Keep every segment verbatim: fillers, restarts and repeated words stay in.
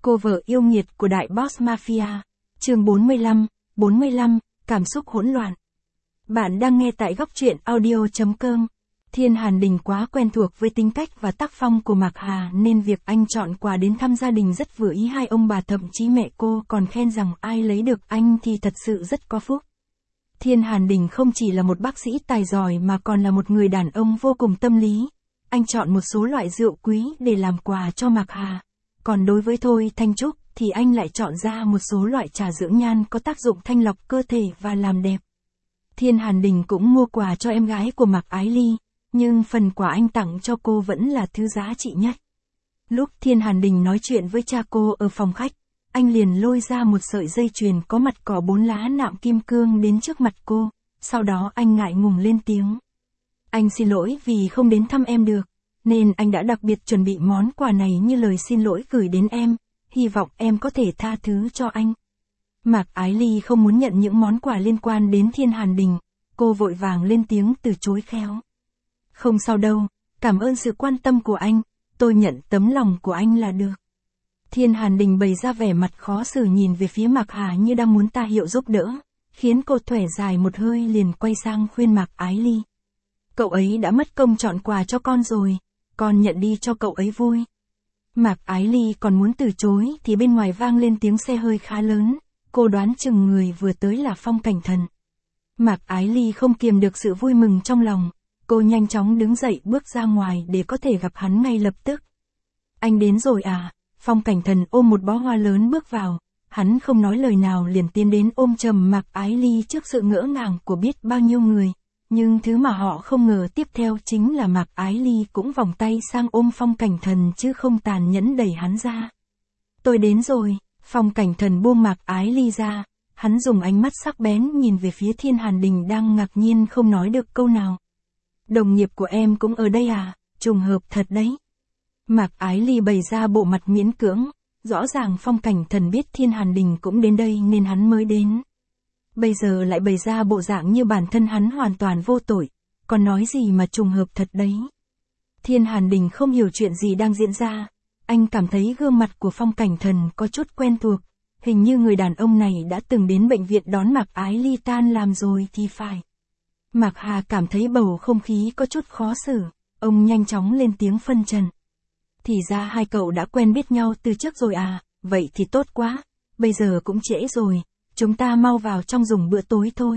Cô vợ yêu nghiệt của đại boss mafia. Chương bốn mươi lăm, bốn mươi lăm, cảm xúc hỗn loạn. Bạn đang nghe tại góc truyện audio chấm com. Thiên Hàn Đình quá quen thuộc với tính cách và tác phong của Mạc Hà nên việc anh chọn quà đến thăm gia đình rất vừa ý hai ông bà, thậm chí mẹ cô còn khen rằng ai lấy được anh thì thật sự rất có phúc. Thiên Hàn Đình không chỉ là một bác sĩ tài giỏi mà còn là một người đàn ông vô cùng tâm lý. Anh chọn một số loại rượu quý để làm quà cho Mạc Hà. Còn đối với Thôi Thanh Trúc thì anh lại chọn ra một số loại trà dưỡng nhan có tác dụng thanh lọc cơ thể và làm đẹp. Thiên Hàn Đình cũng mua quà cho em gái của Mạc Ái Ly, nhưng phần quà anh tặng cho cô vẫn là thứ giá trị nhất. Lúc Thiên Hàn Đình nói chuyện với cha cô ở phòng khách, anh liền lôi ra một sợi dây chuyền có mặt cỏ bốn lá nạm kim cương đến trước mặt cô, sau đó anh ngại ngùng lên tiếng. Anh xin lỗi vì không đến thăm em được, nên anh đã đặc biệt chuẩn bị món quà này như lời xin lỗi gửi đến em, hy vọng em có thể tha thứ cho anh. Mạc Ái Ly không muốn nhận những món quà liên quan đến Thiên Hàn Đình, cô vội vàng lên tiếng từ chối khéo. Không sao đâu, cảm ơn sự quan tâm của anh, tôi nhận tấm lòng của anh là được. Thiên Hàn Đình bày ra vẻ mặt khó xử nhìn về phía Mạc Hà như đang muốn ta hiệu giúp đỡ, khiến cô thở dài một hơi liền quay sang khuyên Mạc Ái Ly. Cậu ấy đã mất công chọn quà cho con rồi, con nhận đi cho cậu ấy vui. Mạc Ái Ly còn muốn từ chối thì bên ngoài vang lên tiếng xe hơi khá lớn, cô đoán chừng người vừa tới là Phong Cảnh Thần. Mạc Ái Ly không kiềm được sự vui mừng trong lòng, cô nhanh chóng đứng dậy bước ra ngoài để có thể gặp hắn ngay lập tức. Anh đến rồi à? Phong Cảnh Thần ôm một bó hoa lớn bước vào, hắn không nói lời nào liền tiến đến ôm chầm Mạc Ái Ly trước sự ngỡ ngàng của biết bao nhiêu người. Nhưng thứ mà họ không ngờ tiếp theo chính là Mạc Ái Ly cũng vòng tay sang ôm Phong Cảnh Thần chứ không tàn nhẫn đẩy hắn ra. Tôi đến rồi, Phong Cảnh Thần buông Mạc Ái Ly ra, hắn dùng ánh mắt sắc bén nhìn về phía Thiên Hàn Đình đang ngạc nhiên không nói được câu nào. Đồng nghiệp của em cũng ở đây à, trùng hợp thật đấy. Mạc Ái Ly bày ra bộ mặt miễn cưỡng, rõ ràng Phong Cảnh Thần biết Thiên Hàn Đình cũng đến đây nên hắn mới đến. Bây giờ lại bày ra bộ dạng như bản thân hắn hoàn toàn vô tội, còn nói gì mà trùng hợp thật đấy. Thiên Hàn Đình không hiểu chuyện gì đang diễn ra, anh cảm thấy gương mặt của Phong Cảnh Thần có chút quen thuộc, hình như người đàn ông này đã từng đến bệnh viện đón Mạc Ái Ly tan làm rồi thì phải. Mạc Hà cảm thấy bầu không khí có chút khó xử, ông nhanh chóng lên tiếng phân trần. Thì ra hai cậu đã quen biết nhau từ trước rồi à, vậy thì tốt quá, bây giờ cũng trễ rồi. Chúng ta mau vào trong dùng bữa tối thôi.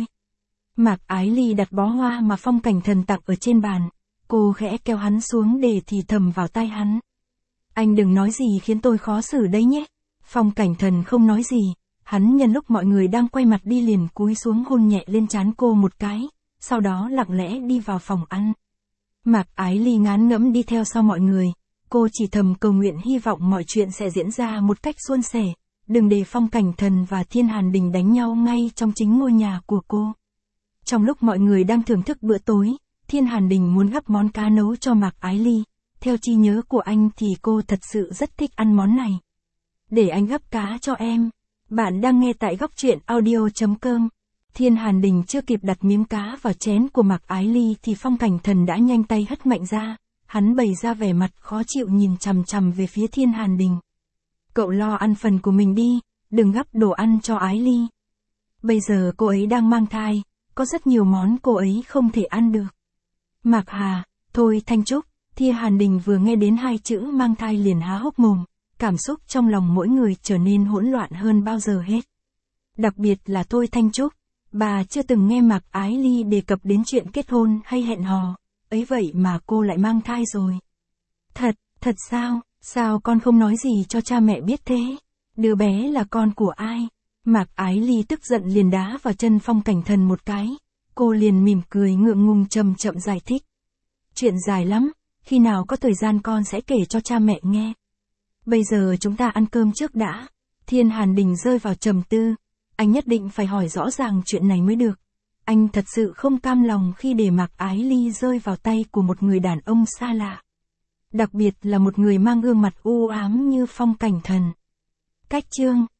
Mạc Ái Ly đặt bó hoa mà Phong Cảnh Thần tặng ở trên bàn. Cô khẽ kéo hắn xuống để thì thầm vào tai hắn. Anh đừng nói gì khiến tôi khó xử đấy nhé. Phong Cảnh Thần không nói gì. Hắn nhân lúc mọi người đang quay mặt đi liền cúi xuống hôn nhẹ lên trán cô một cái. Sau đó lặng lẽ đi vào phòng ăn. Mạc Ái Ly ngán ngẫm đi theo sau mọi người. Cô chỉ thầm cầu nguyện hy vọng mọi chuyện sẽ diễn ra một cách suôn sẻ. Đừng để Phong Cảnh Thần và Thiên Hàn Đình đánh nhau ngay trong chính ngôi nhà của cô. Trong lúc mọi người đang thưởng thức bữa tối, Thiên Hàn Đình muốn gắp món cá nấu cho Mạc Ái Ly. Theo trí nhớ của anh thì cô thật sự rất thích ăn món này. Để anh gắp cá cho em. Bạn đang nghe tại góc truyện audio chấm com. Thiên Hàn Đình chưa kịp đặt miếng cá vào chén của Mạc Ái Ly thì Phong Cảnh Thần đã nhanh tay hất mạnh ra. Hắn bày ra vẻ mặt khó chịu nhìn chằm chằm về phía Thiên Hàn Đình. Cậu lo ăn phần của mình đi, đừng gắp đồ ăn cho Ái Ly. Bây giờ cô ấy đang mang thai, có rất nhiều món cô ấy không thể ăn được. Mạc Hà, Thôi Thanh Trúc, Thiên Hàn Đình vừa nghe đến hai chữ mang thai liền há hốc mồm, cảm xúc trong lòng mỗi người trở nên hỗn loạn hơn bao giờ hết. Đặc biệt là Thôi Thanh Trúc, bà chưa từng nghe Mạc Ái Ly đề cập đến chuyện kết hôn hay hẹn hò, ấy vậy mà cô lại mang thai rồi. Thật, thật sao? Sao con không nói gì cho cha mẹ biết thế? Đứa bé là con của ai? Mạc Ái Ly tức giận liền đá vào chân Phong Cảnh Thần một cái. Cô liền mỉm cười ngượng ngùng chậm chậm giải thích. Chuyện dài lắm, khi nào có thời gian con sẽ kể cho cha mẹ nghe. Bây giờ chúng ta ăn cơm trước đã. Thiên Hàn Đình rơi vào trầm tư. Anh nhất định phải hỏi rõ ràng chuyện này mới được. Anh thật sự không cam lòng khi để Mạc Ái Ly rơi vào tay của một người đàn ông xa lạ. Đặc biệt là một người mang gương mặt u ám như Phong Cảnh Thần. Cách chương